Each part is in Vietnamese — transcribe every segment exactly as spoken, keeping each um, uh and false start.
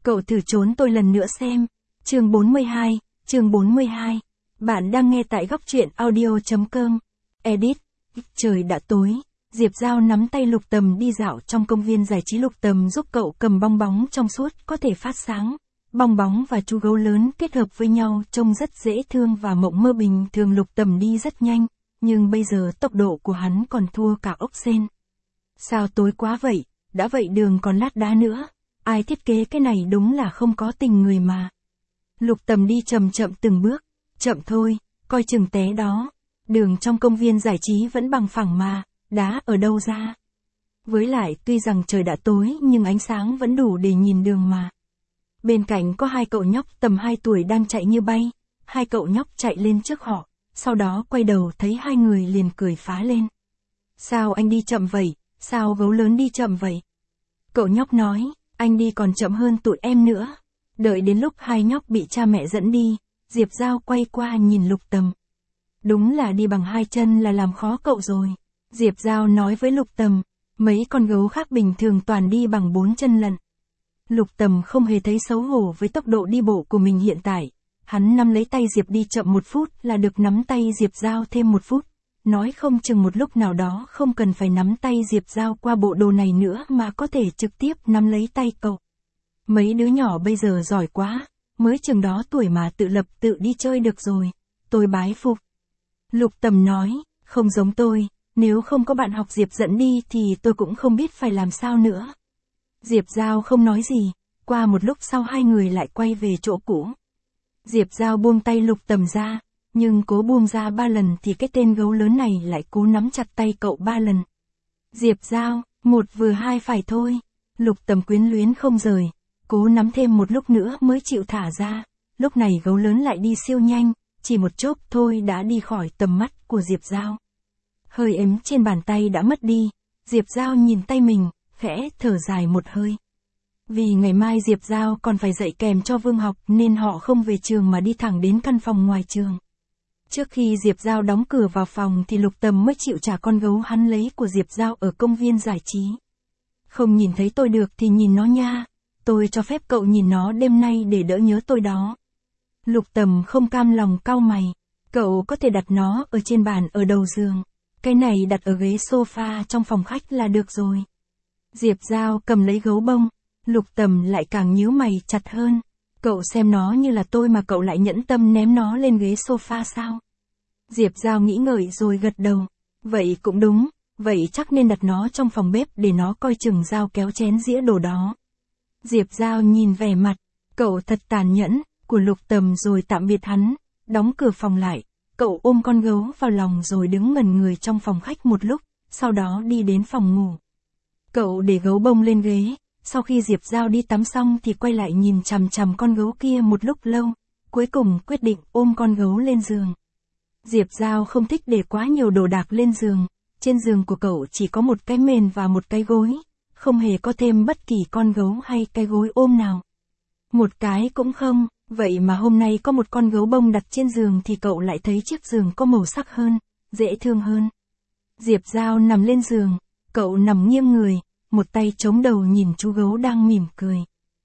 Cậu thử trốn tôi lần nữa xem. Chương bốn mươi hai, chương bốn mươi hai. Bạn đang nghe tại góc truyện audio chấm com. Edit. Trời đã tối, Diệp Giao nắm tay Lục Tầm đi dạo trong công viên giải trí. Lục Tầm giúp cậu cầm bong bóng trong suốt có thể phát sáng. Bong bóng và chú gấu lớn kết hợp với nhau trông rất dễ thương và mộng mơ. Bình thường Lục Tầm đi rất nhanh, nhưng bây giờ tốc độ của hắn còn thua cả ốc sên. Sao tối quá vậy, đã vậy đường còn lát đá nữa. Ai thiết kế cái này đúng là không có tình người mà. Lục Tầm đi chậm chậm từng bước. Chậm thôi, coi chừng té đó. Đường trong công viên giải trí vẫn bằng phẳng mà, đá ở đâu ra. Với lại tuy rằng trời đã tối nhưng ánh sáng vẫn đủ để nhìn đường mà. Bên cạnh có hai cậu nhóc tầm hai tuổi đang chạy như bay. Hai cậu nhóc chạy lên trước họ, sau đó quay đầu thấy hai người liền cười phá lên. Sao anh đi chậm vậy, sao gấu lớn đi chậm vậy? Cậu nhóc nói, anh đi còn chậm hơn tụi em nữa. Đợi đến lúc hai nhóc bị cha mẹ dẫn đi, Diệp Giao quay qua nhìn Lục Tầm. Đúng là đi bằng hai chân là làm khó cậu rồi. Diệp Giao nói với Lục Tầm, mấy con gấu khác bình thường toàn đi bằng bốn chân lận. Lục Tầm không hề thấy xấu hổ với tốc độ đi bộ của mình hiện tại. Hắn nắm lấy tay Diệp đi chậm một phút là được nắm tay Diệp Giao thêm một phút. Nói không chừng một lúc nào đó không cần phải nắm tay Diệp Giao qua bộ đồ này nữa mà có thể trực tiếp nắm lấy tay cậu. Mấy đứa nhỏ bây giờ giỏi quá, mới chừng đó tuổi mà tự lập tự đi chơi được rồi. Tôi bái phục. Lục Tầm nói, không giống tôi, nếu không có bạn học Diệp dẫn đi thì tôi cũng không biết phải làm sao nữa. Diệp Giao không nói gì, qua một lúc sau hai người lại quay về chỗ cũ. Diệp Giao buông tay Lục Tầm ra, nhưng cố buông ra ba lần thì cái tên gấu lớn này lại cố nắm chặt tay cậu ba lần. Diệp Giao, một vừa hai phải thôi. Lục Tầm quyến luyến không rời, cố nắm thêm một lúc nữa mới chịu thả ra. Lúc này gấu lớn lại đi siêu nhanh, chỉ một chốc thôi đã đi khỏi tầm mắt của Diệp Giao. Hơi ấm trên bàn tay đã mất đi, Diệp Giao nhìn tay mình, khẽ thở dài một hơi. Vì ngày mai Diệp Giao còn phải dạy kèm cho Vương học nên họ không về trường mà đi thẳng đến căn phòng ngoài trường. Trước khi Diệp Giao đóng cửa vào phòng thì Lục Tầm mới chịu trả con gấu hắn lấy của Diệp Giao ở công viên giải trí. Không nhìn thấy tôi được thì nhìn nó nha, tôi cho phép cậu nhìn nó đêm nay để đỡ nhớ tôi đó. Lục Tầm không cam lòng cau mày, cậu có thể đặt nó ở trên bàn ở đầu giường, cái này đặt ở ghế sofa trong phòng khách là được rồi. Diệp Giao cầm lấy gấu bông, Lục Tầm lại càng nhíu mày chặt hơn. Cậu xem nó như là tôi mà cậu lại nhẫn tâm ném nó lên ghế sofa sao? Diệp Giao nghĩ ngợi rồi gật đầu. Vậy cũng đúng, vậy chắc nên đặt nó trong phòng bếp để nó coi chừng dao kéo chén dĩa đồ đó. Diệp Giao nhìn vẻ mặt, cậu thật tàn nhẫn, của Lục Tầm rồi tạm biệt hắn, đóng cửa phòng lại. Cậu ôm con gấu vào lòng rồi đứng ngẩn người trong phòng khách một lúc, sau đó đi đến phòng ngủ. Cậu để gấu bông lên ghế. Sau khi Diệp Giao đi tắm xong thì quay lại nhìn chằm chằm con gấu kia một lúc lâu, cuối cùng quyết định ôm con gấu lên giường. Diệp Giao không thích để quá nhiều đồ đạc lên giường, trên giường của cậu chỉ có một cái mền và một cái gối, không hề có thêm bất kỳ con gấu hay cái gối ôm nào. Một cái cũng không, vậy mà hôm nay có một con gấu bông đặt trên giường thì cậu lại thấy chiếc giường có màu sắc hơn, dễ thương hơn. Diệp Giao nằm lên giường, cậu nằm nghiêng người, một tay chống đầu nhìn chú gấu đang mỉm cười.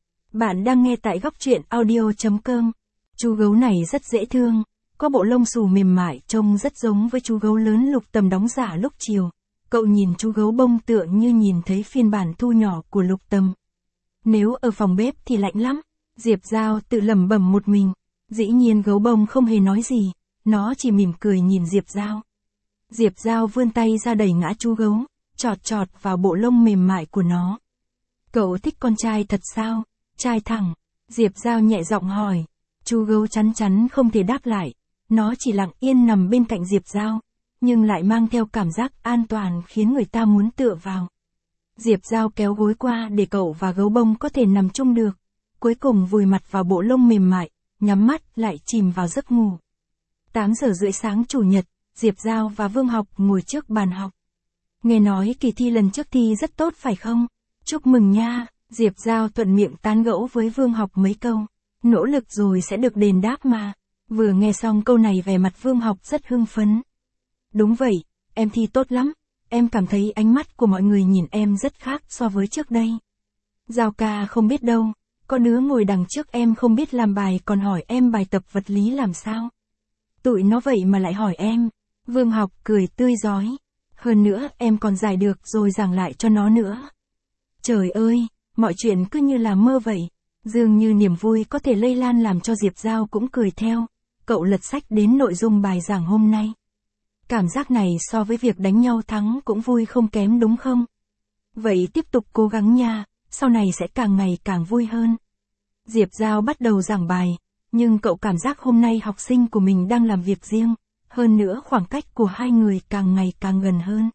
Bạn đang nghe tại góc truyện audio chấm com. Chú gấu này rất dễ thương, có bộ lông xù mềm mại trông rất giống với chú gấu lớn Lục Tầm đóng giả lúc chiều. Cậu nhìn chú gấu bông tựa như nhìn thấy phiên bản thu nhỏ của Lục Tầm. Nếu ở phòng bếp thì lạnh lắm, Diệp Giao tự lẩm bẩm một mình. Dĩ nhiên gấu bông không hề nói gì, nó chỉ mỉm cười nhìn Diệp Giao. Diệp Giao vươn tay ra đẩy ngã chú gấu, chọt chọt vào bộ lông mềm mại của nó. Cậu thích con trai thật sao? Trai thẳng. Diệp Giao nhẹ giọng hỏi. Chú gấu chắn chắn không thể đáp lại. Nó chỉ lặng yên nằm bên cạnh Diệp Giao, nhưng lại mang theo cảm giác an toàn khiến người ta muốn tựa vào. Diệp Giao kéo gối qua để cậu và gấu bông có thể nằm chung được. Cuối cùng vùi mặt vào bộ lông mềm mại, nhắm mắt lại chìm vào giấc ngủ. tám giờ rưỡi sáng chủ nhật, Diệp Giao và Vương Học ngồi trước bàn học. Nghe nói kỳ thi lần trước thi rất tốt phải không? Chúc mừng nha, Diệp Giao thuận miệng tán gẫu với Vương Học mấy câu. Nỗ lực rồi sẽ được đền đáp mà. Vừa nghe xong câu này vẻ mặt Vương Học rất hưng phấn. Đúng vậy, em thi tốt lắm. Em cảm thấy ánh mắt của mọi người nhìn em rất khác so với trước đây. Giao ca không biết đâu, có đứa ngồi đằng trước em không biết làm bài còn hỏi em bài tập vật lý làm sao. Tụi nó vậy mà lại hỏi em. Vương Học cười tươi rói. Hơn nữa em còn giải được rồi giảng lại cho nó nữa. Trời ơi, mọi chuyện cứ như là mơ vậy. Dường như niềm vui có thể lây lan làm cho Diệp Giao cũng cười theo. Cậu lật sách đến nội dung bài giảng hôm nay. Cảm giác này so với việc đánh nhau thắng cũng vui không kém đúng không? Vậy tiếp tục cố gắng nha, sau này sẽ càng ngày càng vui hơn. Diệp Giao bắt đầu giảng bài, nhưng cậu cảm giác hôm nay học sinh của mình đang làm việc riêng, hơn nữa khoảng cách của hai người càng ngày càng gần hơn.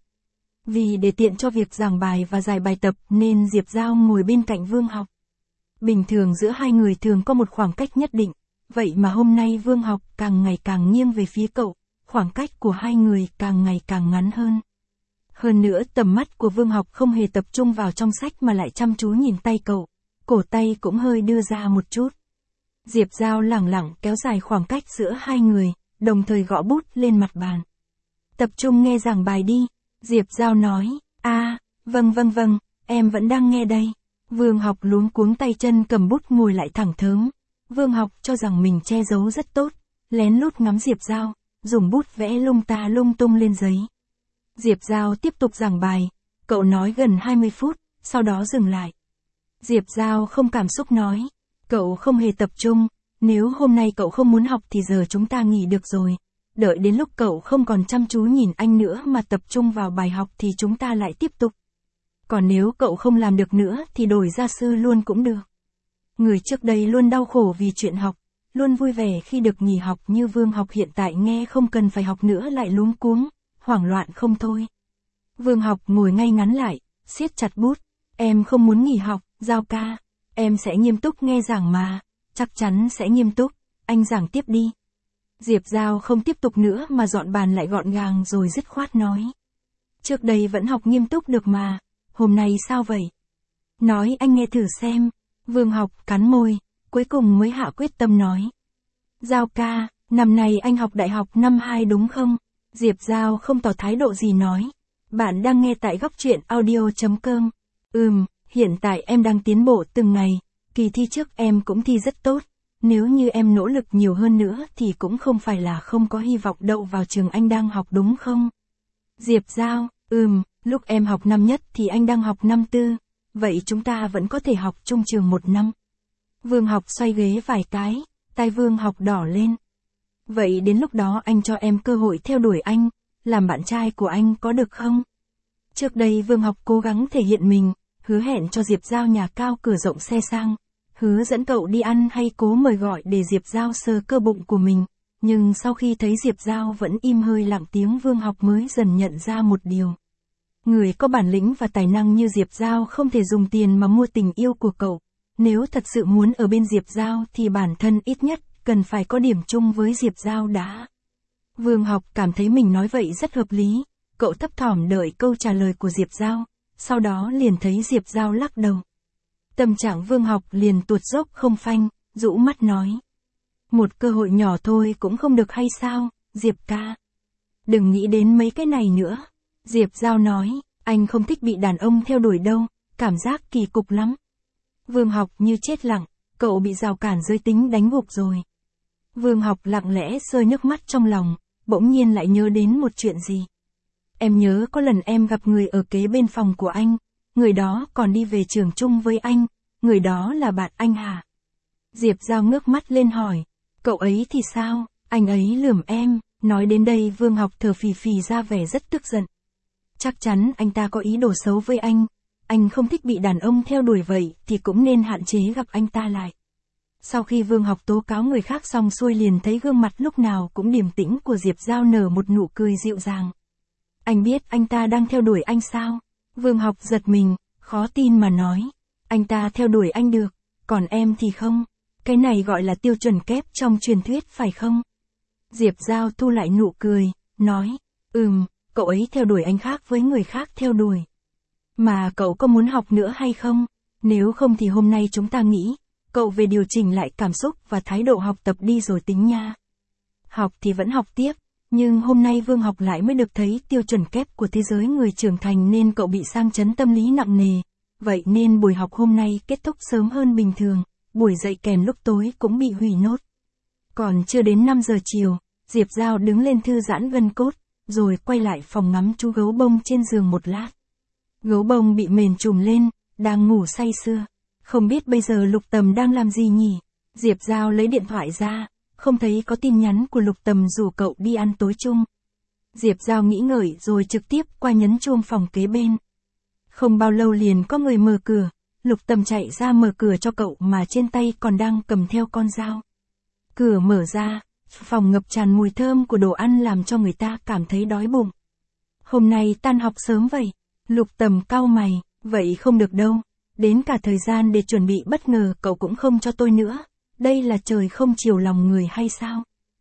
Vì để tiện cho việc giảng bài và giải bài tập nên Diệp Giao ngồi bên cạnh Vương Học. Bình thường giữa hai người thường có một khoảng cách nhất định, vậy mà hôm nay Vương Học càng ngày càng nghiêng về phía cậu, khoảng cách của hai người càng ngày càng ngắn hơn. Hơn nữa tầm mắt của Vương Học không hề tập trung vào trong sách mà lại chăm chú nhìn tay cậu, cổ tay cũng hơi đưa ra một chút. Diệp Giao lẳng lặng kéo dài khoảng cách giữa hai người, đồng thời gõ bút lên mặt bàn. Tập trung nghe giảng bài đi, Diệp Giao nói. A, à, vâng vâng vâng, em vẫn đang nghe đây. Vương Học luống cuống tay chân cầm bút ngồi lại thẳng thớm. Vương Học cho rằng mình che giấu rất tốt, lén lút ngắm Diệp Giao, dùng bút vẽ lung ta lung tung lên giấy. Diệp Giao tiếp tục giảng bài, cậu nói gần hai mươi phút, sau đó dừng lại. Diệp Giao không cảm xúc nói, cậu không hề tập trung, nếu hôm nay cậu không muốn học thì giờ chúng ta nghỉ được rồi. Đợi đến lúc cậu không còn chăm chú nhìn anh nữa mà tập trung vào bài học thì chúng ta lại tiếp tục. Còn nếu cậu không làm được nữa thì đổi gia sư luôn cũng được. Người trước đây luôn đau khổ vì chuyện học, luôn vui vẻ khi được nghỉ học như Vương Học hiện tại nghe không cần phải học nữa lại luống cuống, hoảng loạn không thôi. Vương Học ngồi ngay ngắn lại, siết chặt bút. Em không muốn nghỉ học, Giao ca. Em sẽ nghiêm túc nghe giảng mà. Chắc chắn sẽ nghiêm túc. Anh giảng tiếp đi. Diệp Giao không tiếp tục nữa mà dọn bàn lại gọn gàng rồi dứt khoát nói. Trước đây vẫn học nghiêm túc được mà. Hôm nay sao vậy? Nói anh nghe thử xem. Vương Học cắn môi, cuối cùng mới hạ quyết tâm nói. Giao ca, năm nay anh học đại học năm hai đúng không? Diệp Giao không tỏ thái độ gì nói. Bạn đang nghe tại góc truyện audio chấm com. Ừm, hiện tại em đang tiến bộ từng ngày. Kỳ thi trước em cũng thi rất tốt. Nếu như em nỗ lực nhiều hơn nữa thì cũng không phải là không có hy vọng đậu vào trường anh đang học đúng không? Diệp Giao, ừm, lúc em học năm nhất thì anh đang học năm tư. Vậy chúng ta vẫn có thể học chung trường một năm. Vương Học xoay ghế vài cái, tai Vương Học đỏ lên. Vậy đến lúc đó anh cho em cơ hội theo đuổi anh, làm bạn trai của anh có được không? Trước đây Vương Học cố gắng thể hiện mình, hứa hẹn cho Diệp Giao nhà cao cửa rộng xe sang, hứa dẫn cậu đi ăn hay cố mời gọi để Diệp Giao sờ cơ bụng của mình. Nhưng sau khi thấy Diệp Giao vẫn im hơi lặng tiếng Vương Học mới dần nhận ra một điều. Người có bản lĩnh và tài năng như Diệp Giao không thể dùng tiền mà mua tình yêu của cậu. Nếu thật sự muốn ở bên Diệp Giao thì bản thân ít nhất cần phải có điểm chung với Diệp Giao đã. Vương Học cảm thấy mình nói vậy rất hợp lý. Cậu thấp thỏm đợi câu trả lời của Diệp Giao, sau đó liền thấy Diệp Giao lắc đầu. Tâm trạng Vương Học liền tuột dốc không phanh, rũ mắt nói. Một cơ hội nhỏ thôi cũng không được hay sao, Diệp ca. Đừng nghĩ đến mấy cái này nữa. Diệp Giao nói, anh không thích bị đàn ông theo đuổi đâu, cảm giác kỳ cục lắm. Vương Học như chết lặng, cậu bị rào cản giới tính đánh gục rồi. Vương Học lặng lẽ rơi nước mắt trong lòng, bỗng nhiên lại nhớ đến một chuyện gì. Em nhớ có lần em gặp người ở kế bên phòng của anh, người đó còn đi về trường chung với anh, người đó là bạn anh hả? Diệp Giao ngước mắt lên hỏi, cậu ấy thì sao, anh ấy lườm em, nói đến đây Vương Học thở phì phì ra vẻ rất tức giận. Chắc chắn anh ta có ý đồ xấu với anh, anh không thích bị đàn ông theo đuổi vậy thì cũng nên hạn chế gặp anh ta lại. Sau khi Vương Học tố cáo người khác xong xuôi liền thấy gương mặt lúc nào cũng điềm tĩnh của Diệp Giao nở một nụ cười dịu dàng. Anh biết anh ta đang theo đuổi anh sao? Vương Học giật mình, khó tin mà nói. Anh ta theo đuổi anh được, còn em thì không. Cái này gọi là tiêu chuẩn kép trong truyền thuyết phải không? Diệp Giao thu lại nụ cười, nói. Ừm, cậu ấy theo đuổi anh khác với người khác theo đuổi. Mà cậu có muốn học nữa hay không? Nếu không thì hôm nay chúng ta nghĩ, cậu về điều chỉnh lại cảm xúc và thái độ học tập đi rồi tính nha. Học thì vẫn học tiếp, nhưng hôm nay Vương Học lại mới được thấy tiêu chuẩn kép của thế giới người trưởng thành nên cậu bị sang chấn tâm lý nặng nề. Vậy nên buổi học hôm nay kết thúc sớm hơn bình thường, buổi dạy kèm lúc tối cũng bị hủy nốt. Còn chưa đến năm giờ chiều, Diệp Giao đứng lên thư giãn gân cốt, rồi quay lại phòng ngắm chú gấu bông trên giường một lát. Gấu bông bị mền trùm lên, đang ngủ say sưa. Không biết bây giờ Lục Tầm đang làm gì nhỉ? Diệp Giao lấy điện thoại ra, không thấy có tin nhắn của Lục Tầm rủ cậu đi ăn tối chung. Diệp Giao nghĩ ngợi rồi trực tiếp qua nhấn chuông phòng kế bên. Không bao lâu liền có người mở cửa, Lục Tầm chạy ra mở cửa cho cậu mà trên tay còn đang cầm theo con dao. Cửa mở ra, phòng ngập tràn mùi thơm của đồ ăn làm cho người ta cảm thấy đói bụng. Hôm nay tan học sớm vậy? Lục Tầm cau mày, vậy không được đâu, đến cả thời gian để chuẩn bị bất ngờ cậu cũng không cho tôi nữa, đây là trời không chiều lòng người hay sao?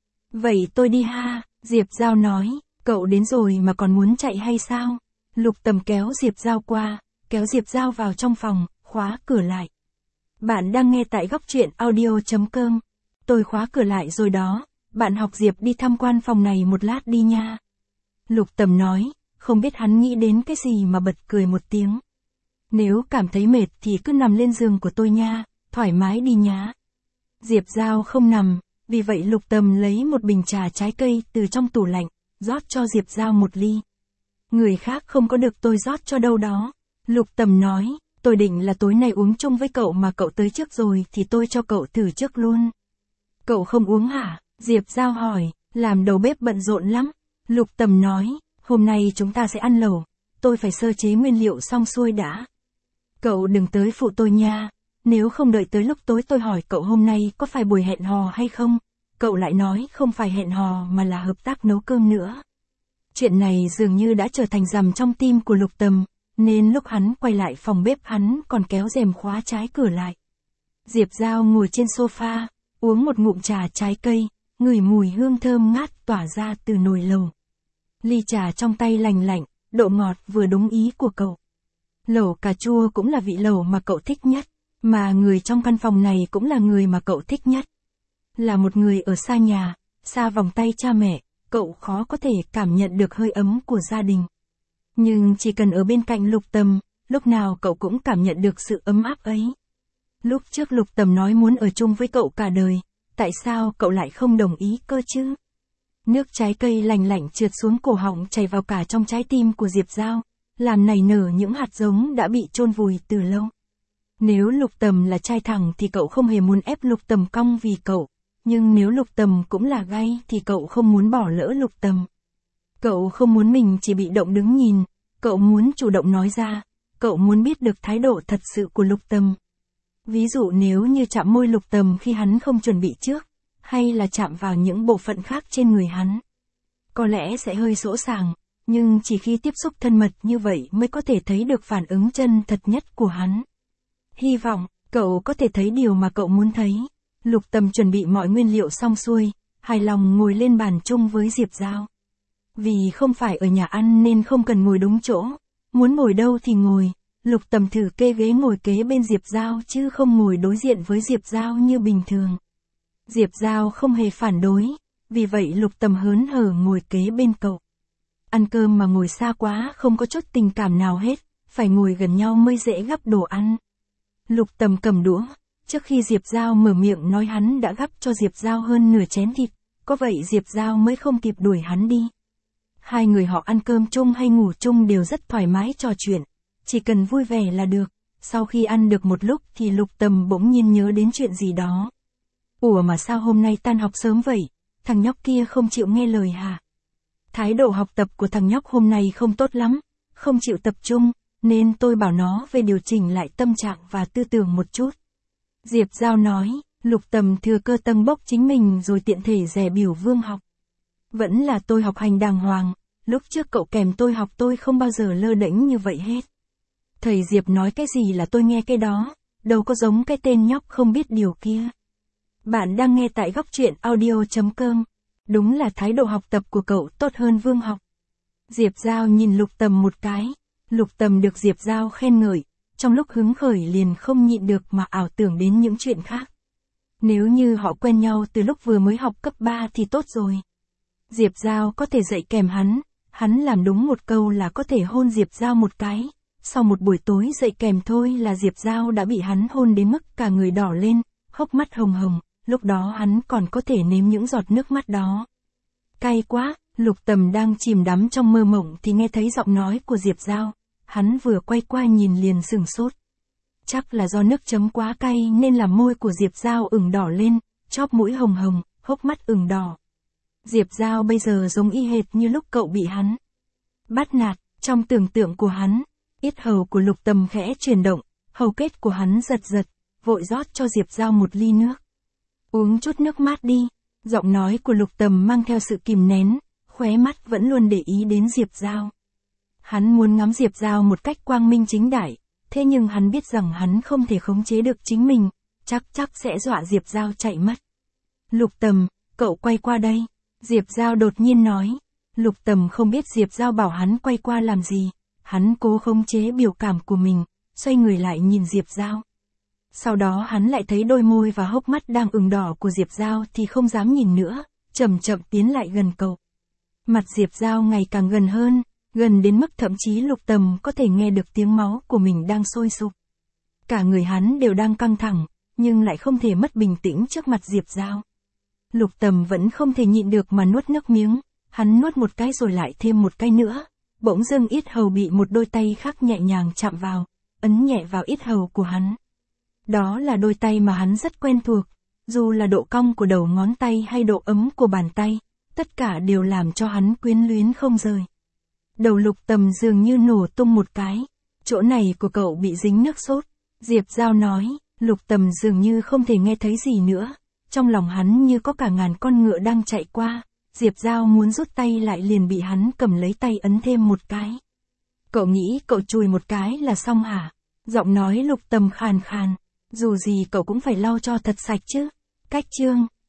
Vậy tôi đi ha, Diệp Giao nói, cậu đến rồi mà còn muốn chạy hay sao? Lục Tầm kéo Diệp Giao qua, kéo Diệp Giao vào trong phòng, khóa cửa lại. Bạn đang nghe tại góc truyện audio chấm com. Tôi khóa cửa lại rồi đó, bạn học Diệp đi tham quan phòng này một lát đi nha. Lục Tầm nói, không biết hắn nghĩ đến cái gì mà bật cười một tiếng. Nếu cảm thấy mệt thì cứ nằm lên giường của tôi nha, thoải mái đi nhá. Diệp Giao không nằm, vì vậy Lục Tầm lấy một bình trà trái cây từ trong tủ lạnh, rót cho Diệp Giao một ly. Người khác không có được tôi rót cho đâu đó. Lục Tầm nói, tôi định là tối nay uống chung với cậu mà cậu tới trước rồi thì tôi cho cậu thử trước luôn. Cậu không uống hả? Diệp Giao hỏi, làm đầu bếp bận rộn lắm. Lục Tầm nói, hôm nay chúng ta sẽ ăn lẩu, tôi phải sơ chế nguyên liệu xong xuôi đã. Cậu đừng tới phụ tôi nha, nếu không đợi tới lúc tối tôi hỏi cậu hôm nay có phải buổi hẹn hò hay không, cậu lại nói không phải hẹn hò mà là hợp tác nấu cơm nữa. Chuyện này dường như đã trở thành rằm trong tim của Lục Tầm, nên lúc hắn quay lại phòng bếp hắn còn kéo rèm khóa trái cửa lại. Diệp Giao ngồi trên sofa, uống một ngụm trà trái cây, ngửi mùi hương thơm ngát tỏa ra từ nồi lẩu. Ly trà trong tay lành lạnh, độ ngọt vừa đúng ý của cậu. Lẩu cà chua cũng là vị lẩu mà cậu thích nhất, mà người trong căn phòng này cũng là người mà cậu thích nhất. Là một người ở xa nhà, xa vòng tay cha mẹ, cậu khó có thể cảm nhận được hơi ấm của gia đình. Nhưng chỉ cần ở bên cạnh Lục Tầm, lúc nào cậu cũng cảm nhận được sự ấm áp ấy. Lúc trước Lục Tầm nói muốn ở chung với cậu cả đời, tại sao cậu lại không đồng ý cơ chứ? Nước trái cây lành lạnh trượt xuống cổ họng chảy vào cả trong trái tim của Diệp Giao, làm nảy nở những hạt giống đã bị chôn vùi từ lâu. Nếu Lục Tầm là trai thẳng thì cậu không hề muốn ép Lục Tầm cong vì cậu, nhưng nếu Lục Tầm cũng là gay thì cậu không muốn bỏ lỡ Lục Tầm. Cậu không muốn mình chỉ bị động đứng nhìn, cậu muốn chủ động nói ra, cậu muốn biết được thái độ thật sự của Lục Tầm. Ví dụ nếu như chạm môi Lục Tầm khi hắn không chuẩn bị trước, hay là chạm vào những bộ phận khác trên người hắn. Có lẽ sẽ hơi sỗ sàng, nhưng chỉ khi tiếp xúc thân mật như vậy mới có thể thấy được phản ứng chân thật nhất của hắn. Hy vọng, cậu có thể thấy điều mà cậu muốn thấy. Lục Tầm chuẩn bị mọi nguyên liệu xong xuôi, hài lòng ngồi lên bàn chung với Diệp Giao. Vì không phải ở nhà ăn nên không cần ngồi đúng chỗ, muốn ngồi đâu thì ngồi. Lục Tầm thử kê ghế ngồi kế bên Diệp Giao chứ không ngồi đối diện với Diệp Giao như bình thường. Diệp Giao không hề phản đối, vì vậy Lục Tầm hớn hở ngồi kế bên cậu. Ăn cơm mà ngồi xa quá không có chút tình cảm nào hết, phải ngồi gần nhau mới dễ gắp đồ ăn. Lục Tầm cầm đũa, trước khi Diệp Giao mở miệng nói hắn đã gắp cho Diệp Giao hơn nửa chén thịt, có vậy Diệp Giao mới không kịp đuổi hắn đi. Hai người họ ăn cơm chung hay ngủ chung đều rất thoải mái trò chuyện, chỉ cần vui vẻ là được. Sau khi ăn được một lúc thì Lục Tầm bỗng nhiên nhớ đến chuyện gì đó. Ủa mà sao hôm nay tan học sớm vậy, thằng nhóc kia không chịu nghe lời hả? Thái độ học tập của thằng nhóc hôm nay không tốt lắm, không chịu tập trung, nên tôi bảo nó về điều chỉnh lại tâm trạng và tư tưởng một chút. Diệp Giao nói, Lục Tầm thừa cơ tâng bốc chính mình rồi tiện thể dè biểu Vương học. Vẫn là tôi học hành đàng hoàng, lúc trước cậu kèm tôi học tôi không bao giờ lơ đễnh như vậy hết. Thầy Diệp nói cái gì là tôi nghe cái đó, đâu có giống cái tên nhóc không biết điều kia. Bạn đang nghe tại góc truyện audio chấm com. Đúng là thái độ học tập của cậu tốt hơn Vương học. Diệp Giao nhìn Lục Tầm một cái. Lục Tầm được Diệp Giao khen ngợi, trong lúc hứng khởi liền không nhịn được mà ảo tưởng đến những chuyện khác. Nếu như họ quen nhau từ lúc vừa mới học cấp ba thì tốt rồi. Diệp Giao có thể dạy kèm hắn, hắn làm đúng một câu là có thể hôn Diệp Giao một cái. Sau một buổi tối dạy kèm thôi là Diệp Giao đã bị hắn hôn đến mức cả người đỏ lên, hốc mắt hồng hồng, lúc đó hắn còn có thể nếm những giọt nước mắt đó. Cay quá, Lục Tầm đang chìm đắm trong mơ mộng thì nghe thấy giọng nói của Diệp Giao, hắn vừa quay qua nhìn liền sửng sốt. Chắc là do nước chấm quá cay nên làm môi của Diệp Giao ửng đỏ lên, chóp mũi hồng hồng, hốc mắt ửng đỏ. Diệp Giao bây giờ giống y hệt như lúc cậu bị hắn bắt nạt, trong tưởng tượng của hắn, yết hầu của Lục Tầm khẽ chuyển động, hầu kết của hắn giật giật, vội rót cho Diệp Giao một ly nước. Uống chút nước mát đi, giọng nói của Lục Tầm mang theo sự kìm nén, khóe mắt vẫn luôn để ý đến Diệp Giao. Hắn muốn ngắm Diệp Giao một cách quang minh chính đại, thế nhưng hắn biết rằng hắn không thể khống chế được chính mình, chắc chắc sẽ dọa Diệp Giao chạy mất. Lục Tầm, cậu quay qua đây, Diệp Giao đột nhiên nói. Lục Tầm không biết Diệp Giao bảo hắn quay qua làm gì, hắn cố khống chế biểu cảm của mình, xoay người lại nhìn Diệp Giao. Sau đó hắn lại thấy đôi môi và hốc mắt đang ửng đỏ của Diệp Giao thì không dám nhìn nữa, chậm chậm tiến lại gần cậu. Mặt Diệp Giao ngày càng gần hơn, gần đến mức thậm chí Lục Tầm có thể nghe được tiếng máu của mình đang sôi sục. Cả người hắn đều đang căng thẳng, nhưng lại không thể mất bình tĩnh trước mặt Diệp Giao. Lục Tầm vẫn không thể nhịn được mà nuốt nước miếng, hắn nuốt một cái rồi lại thêm một cái nữa, bỗng dưng yết hầu bị một đôi tay khác nhẹ nhàng chạm vào, ấn nhẹ vào yết hầu của hắn. Đó là đôi tay mà hắn rất quen thuộc, dù là độ cong của đầu ngón tay hay độ ấm của bàn tay, tất cả đều làm cho hắn quyến luyến không rời. Đầu Lục Tầm dường như nổ tung một cái, chỗ này của cậu bị dính nước sốt, Diệp Giao nói. Lục Tầm dường như không thể nghe thấy gì nữa, trong lòng hắn như có cả ngàn con ngựa đang chạy qua, Diệp Giao muốn rút tay lại liền bị hắn cầm lấy tay ấn thêm một cái. Cậu nghĩ cậu chùi một cái là xong hả? Giọng nói Lục Tầm khàn khàn, dù gì cậu cũng phải lau cho thật sạch chứ. Cách chương